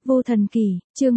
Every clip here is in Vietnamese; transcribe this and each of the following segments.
Vô Thần Kỷ, chương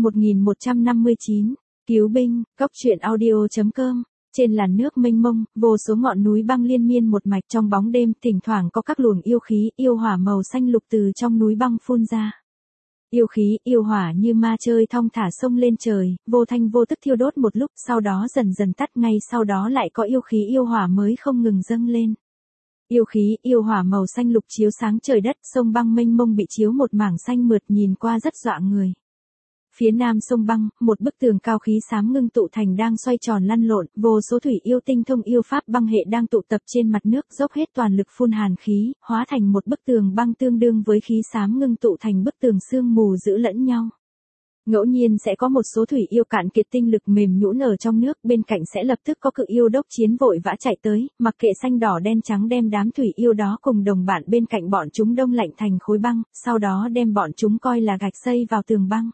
1159, Cứu binh, Cốc truyện audio.com. Trên làn nước mênh mông, vô số ngọn núi băng liên miên một mạch trong bóng đêm, thỉnh thoảng có các luồng yêu khí, yêu hỏa màu xanh lục từ trong núi băng phun ra. Yêu khí, yêu hỏa như ma chơi thong thả xông lên trời, vô thanh vô tức thiêu đốt một lúc, sau đó dần dần tắt, ngay sau đó lại có yêu khí yêu hỏa mới không ngừng dâng lên. Yêu khí, yêu hỏa màu xanh lục chiếu sáng trời đất, sông băng mênh mông bị chiếu một mảng xanh mượt, nhìn qua rất dọa người. Phía nam sông băng, một bức tường cao khí xám ngưng tụ thành đang xoay tròn lăn lộn, vô số thủy yêu tinh thông yêu pháp băng hệ đang tụ tập trên mặt nước, dốc hết toàn lực phun hàn khí, hóa thành một bức tường băng tương đương với khí xám ngưng tụ thành bức tường sương mù giữ lẫn nhau. Ngẫu nhiên sẽ có một số thủy yêu cạn kiệt tinh lực mềm nhũn ở trong nước, bên cạnh sẽ lập tức có cự yêu đốc chiến vội vã chạy tới, mặc kệ xanh đỏ đen trắng đem đám thủy yêu đó cùng đồng bạn bên cạnh bọn chúng đông lạnh thành khối băng, sau đó đem bọn chúng coi là gạch xây vào tường băng.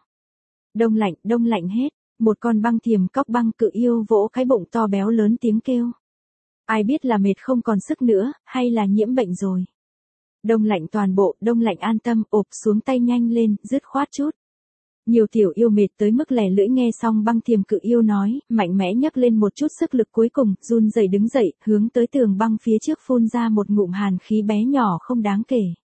Đông lạnh hết, một con băng thiềm cóc băng cự yêu vỗ cái bụng to béo lớn tiếng kêu. Ai biết là mệt không còn sức nữa, hay là nhiễm bệnh rồi. Đông lạnh toàn bộ, đông lạnh an tâm, ộp xuống tay nhanh lên, dứt khoát chút. Nhiều tiểu yêu mệt tới mức lẻ lưỡi nghe xong băng thiềm cự yêu nói, mạnh mẽ nhấc lên một chút sức lực cuối cùng, run rẩy đứng dậy, hướng tới tường băng phía trước phun ra một ngụm hàn khí bé nhỏ không đáng kể.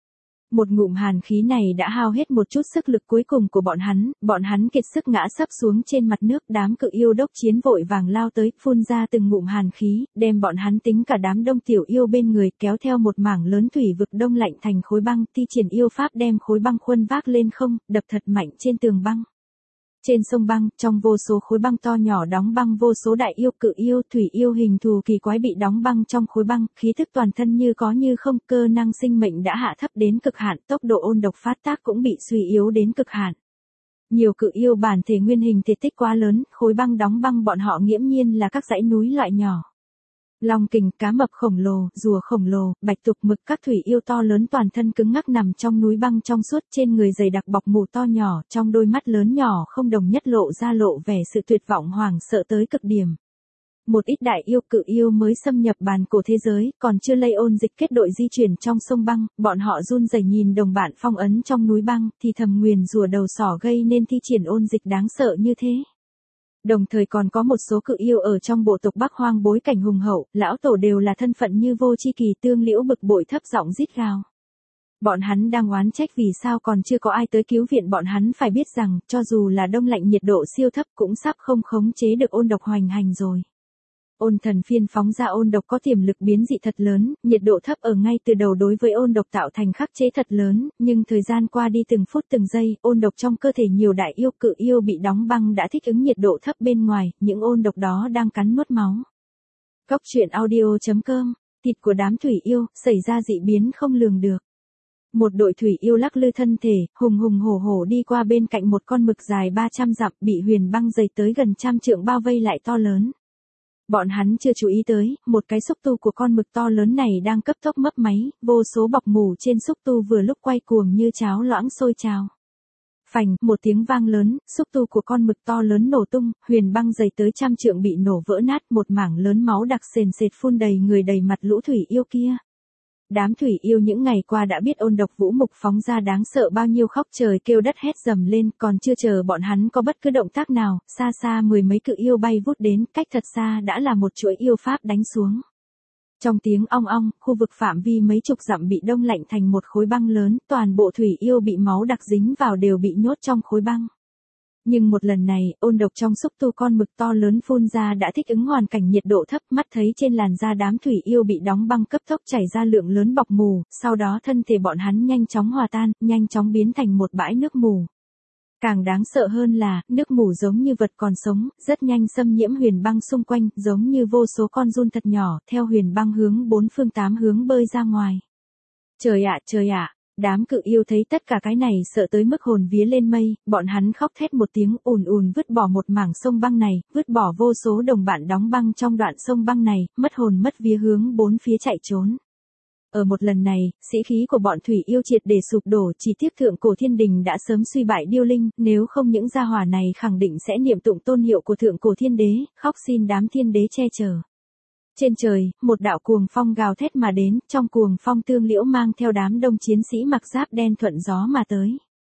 Một ngụm hàn khí này đã hao hết một chút sức lực cuối cùng của bọn hắn kiệt sức ngã sấp xuống trên mặt nước, đám cự yêu đốc chiến vội vàng lao tới, phun ra từng ngụm hàn khí, đem bọn hắn tính cả đám đông tiểu yêu bên người, kéo theo một mảng lớn thủy vực đông lạnh thành khối băng, thi triển yêu pháp đem khối băng khuân vác lên không, đập thật mạnh trên tường băng. Trên sông băng, trong vô số khối băng to nhỏ đóng băng, vô số đại yêu, cự yêu, thủy yêu hình thù kỳ quái bị đóng băng trong khối băng, khí thức toàn thân như có như không, cơ năng sinh mệnh đã hạ thấp đến cực hạn, tốc độ ôn độc phát tác cũng bị suy yếu đến cực hạn. Nhiều cự yêu bản thể nguyên hình thể tích quá lớn, khối băng đóng băng bọn họ nghiễm nhiên là các dãy núi loại nhỏ. Long kình, cá mập khổng lồ, rùa khổng lồ, bạch tuộc mực, các thủy yêu to lớn toàn thân cứng ngắc nằm trong núi băng trong suốt, trên người dày đặc bọc mù to nhỏ, trong đôi mắt lớn nhỏ không đồng nhất lộ ra lộ vẻ sự tuyệt vọng hoảng sợ tới cực điểm. Một ít đại yêu, cự yêu mới xâm nhập bàn cổ thế giới, còn chưa lây ôn dịch kết đội di chuyển trong sông băng, bọn họ run rẩy nhìn đồng bạn phong ấn trong núi băng, thì thầm nguyền rủa đầu sỏ gây nên thi triển ôn dịch đáng sợ như thế. Đồng thời còn có một số cự yêu ở trong bộ tộc Bắc Hoang bối cảnh hùng hậu, lão tổ đều là thân phận như Vô Chi Kỳ, Tương Liễu bực bội thấp giọng rít gào. Bọn hắn đang oán trách vì sao còn chưa có ai tới cứu viện, bọn hắn phải biết rằng, cho dù là đông lạnh nhiệt độ siêu thấp cũng sắp không khống chế được ôn độc hoành hành rồi. Ôn thần phiên phóng ra ôn độc có tiềm lực biến dị thật lớn, nhiệt độ thấp ở ngay từ đầu đối với ôn độc tạo thành khắc chế thật lớn, nhưng thời gian qua đi từng phút từng giây, ôn độc trong cơ thể nhiều đại yêu, cự yêu bị đóng băng đã thích ứng nhiệt độ thấp bên ngoài, những ôn độc đó đang cắn nuốt máu. Cốc truyện audio.com, thịt của đám thủy yêu, xảy ra dị biến không lường được. Một đội thủy yêu lắc lư thân thể, hùng hùng hổ hổ đi qua bên cạnh một con mực dài 300 dặm, bị huyền băng dày tới gần trăm trượng bao vây lại to lớn. Bọn hắn chưa chú ý tới, một cái xúc tu của con mực to lớn này đang cấp tốc mấp máy, vô số bọc mù trên xúc tu vừa lúc quay cuồng như cháo loãng sôi trào. Phành, một tiếng vang lớn, xúc tu của con mực to lớn nổ tung, huyền băng dày tới trăm trượng bị nổ vỡ nát, một mảng lớn máu đặc sền sệt phun đầy người đầy mặt lũ thủy yêu kia. Đám thủy yêu những ngày qua đã biết ôn độc vũ mục phóng ra đáng sợ bao nhiêu, khóc trời kêu đất hét dầm lên, còn chưa chờ bọn hắn có bất cứ động tác nào, xa xa mười mấy cự yêu bay vút đến, cách thật xa đã là một chuỗi yêu pháp đánh xuống. Trong tiếng ong ong, khu vực phạm vi mấy chục dặm bị đông lạnh thành một khối băng lớn, toàn bộ thủy yêu bị máu đặc dính vào đều bị nhốt trong khối băng. Nhưng một lần này, ôn độc trong xúc tu con mực to lớn phun ra đã thích ứng hoàn cảnh nhiệt độ thấp, mắt thấy trên làn da đám thủy yêu bị đóng băng cấp tốc chảy ra lượng lớn bọc mù, sau đó thân thể bọn hắn nhanh chóng hòa tan, nhanh chóng biến thành một bãi nước mù. Càng đáng sợ hơn là, nước mù giống như vật còn sống, rất nhanh xâm nhiễm huyền băng xung quanh, giống như vô số con giun thật nhỏ, theo huyền băng hướng bốn phương tám hướng bơi ra ngoài. Trời ạ! Đám cự yêu thấy tất cả cái này sợ tới mức hồn vía lên mây, bọn hắn khóc thét một tiếng, ùn ùn vứt bỏ một mảng sông băng này, vứt bỏ vô số đồng bạn đóng băng trong đoạn sông băng này, mất hồn mất vía hướng bốn phía chạy trốn. Ở một lần này, sĩ khí của bọn thủy yêu triệt để sụp đổ, chỉ tiếc thượng cổ thiên đình đã sớm suy bại điêu linh, nếu không những gia hỏa này khẳng định sẽ niệm tụng tôn hiệu của thượng cổ thiên đế, khóc xin đám thiên đế che chở. Trên trời, một đạo cuồng phong gào thét mà đến, trong cuồng phong Tương Liễu mang theo đám đông chiến sĩ mặc giáp đen thuận gió mà tới.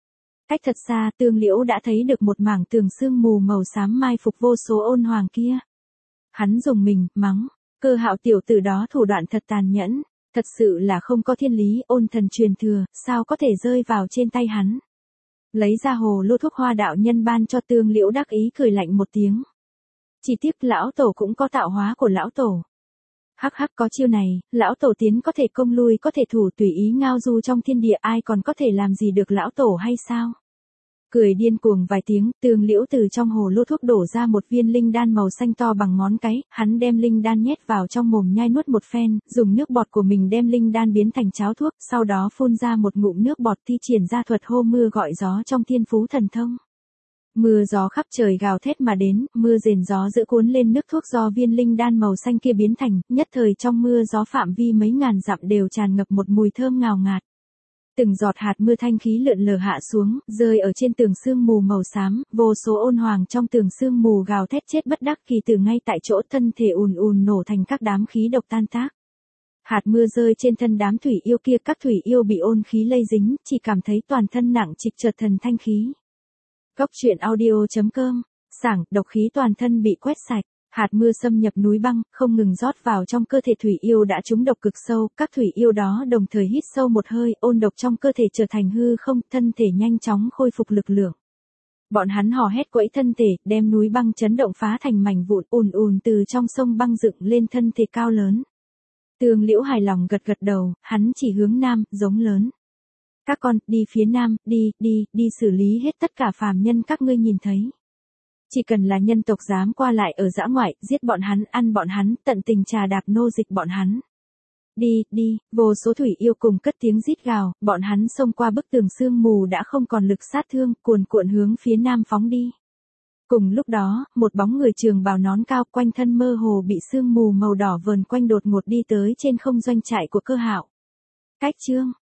Cách thật xa, Tương Liễu đã thấy được một mảng tường sương mù màu xám mai phục vô số ôn hoàng kia. Hắn dùng mình, mắng, Cơ Hạo tiểu tử đó thủ đoạn thật tàn nhẫn, thật sự là không có thiên lý, ôn thần truyền thừa, sao có thể rơi vào trên tay hắn. Lấy ra hồ lô thuốc hoa đạo nhân ban cho Tương Liễu đắc ý cười lạnh một tiếng. Chỉ tiếc lão tổ cũng có tạo hóa của lão tổ. Hắc hắc, có chiêu này, lão tổ tiến có thể công lui có thể thủ tùy ý ngao du trong thiên địa, ai còn có thể làm gì được lão tổ hay sao? Cười điên cuồng vài tiếng, Tương Liễu từ trong hồ lô thuốc đổ ra một viên linh đan màu xanh to bằng ngón cái, hắn đem linh đan nhét vào trong mồm nhai nuốt một phen, dùng nước bọt của mình đem linh đan biến thành cháo thuốc, sau đó phun ra một ngụm nước bọt thi triển ra thuật hô mưa gọi gió trong thiên phú thần thông. Mưa gió khắp trời gào thét mà đến, mưa rền gió dữ cuốn lên nước thuốc do viên linh đan màu xanh kia biến thành, nhất thời trong mưa gió phạm vi mấy ngàn dặm đều tràn ngập một mùi thơm ngào ngạt. Từng giọt hạt mưa thanh khí lượn lờ hạ xuống, rơi ở trên tường sương mù màu xám, vô số ôn hoàng trong tường sương mù gào thét chết bất đắc kỳ từ ngay tại chỗ, thân thể ùn ùn nổ thành các đám khí độc tan tác. Hạt mưa rơi trên thân đám thủy yêu kia, các thủy yêu bị ôn khí lây dính, chỉ cảm thấy toàn thân nặng trịch chợt thần thanh khí. Cốc truyện audio.com, sảng, độc khí toàn thân bị quét sạch. Hạt mưa xâm nhập núi băng, không ngừng rót vào trong cơ thể thủy yêu đã trúng độc cực sâu, các thủy yêu đó đồng thời hít sâu một hơi, ôn độc trong cơ thể trở thành hư không, thân thể nhanh chóng khôi phục lực lượng. Bọn hắn hò hét quẫy thân thể, đem núi băng chấn động phá thành mảnh vụn, ùn ùn từ trong sông băng dựng lên thân thể cao lớn. Tương Liễu hài lòng gật gật đầu, hắn chỉ hướng nam, giống lớn. Các con, đi phía nam, đi xử lý hết tất cả phàm nhân các ngươi nhìn thấy. Chỉ cần là nhân tộc dám qua lại ở dã ngoại, giết bọn hắn, ăn bọn hắn, tận tình trà đạp nô dịch bọn hắn. Đi, vô số thủy yêu cùng cất tiếng rít gào, bọn hắn xông qua bức tường sương mù đã không còn lực sát thương, cuồn cuộn hướng phía nam phóng đi. Cùng lúc đó, một bóng người trường bào nón cao quanh thân mơ hồ bị sương mù màu đỏ vờn quanh đột ngột đi tới trên không doanh trại của Cơ Hạo. Cách chương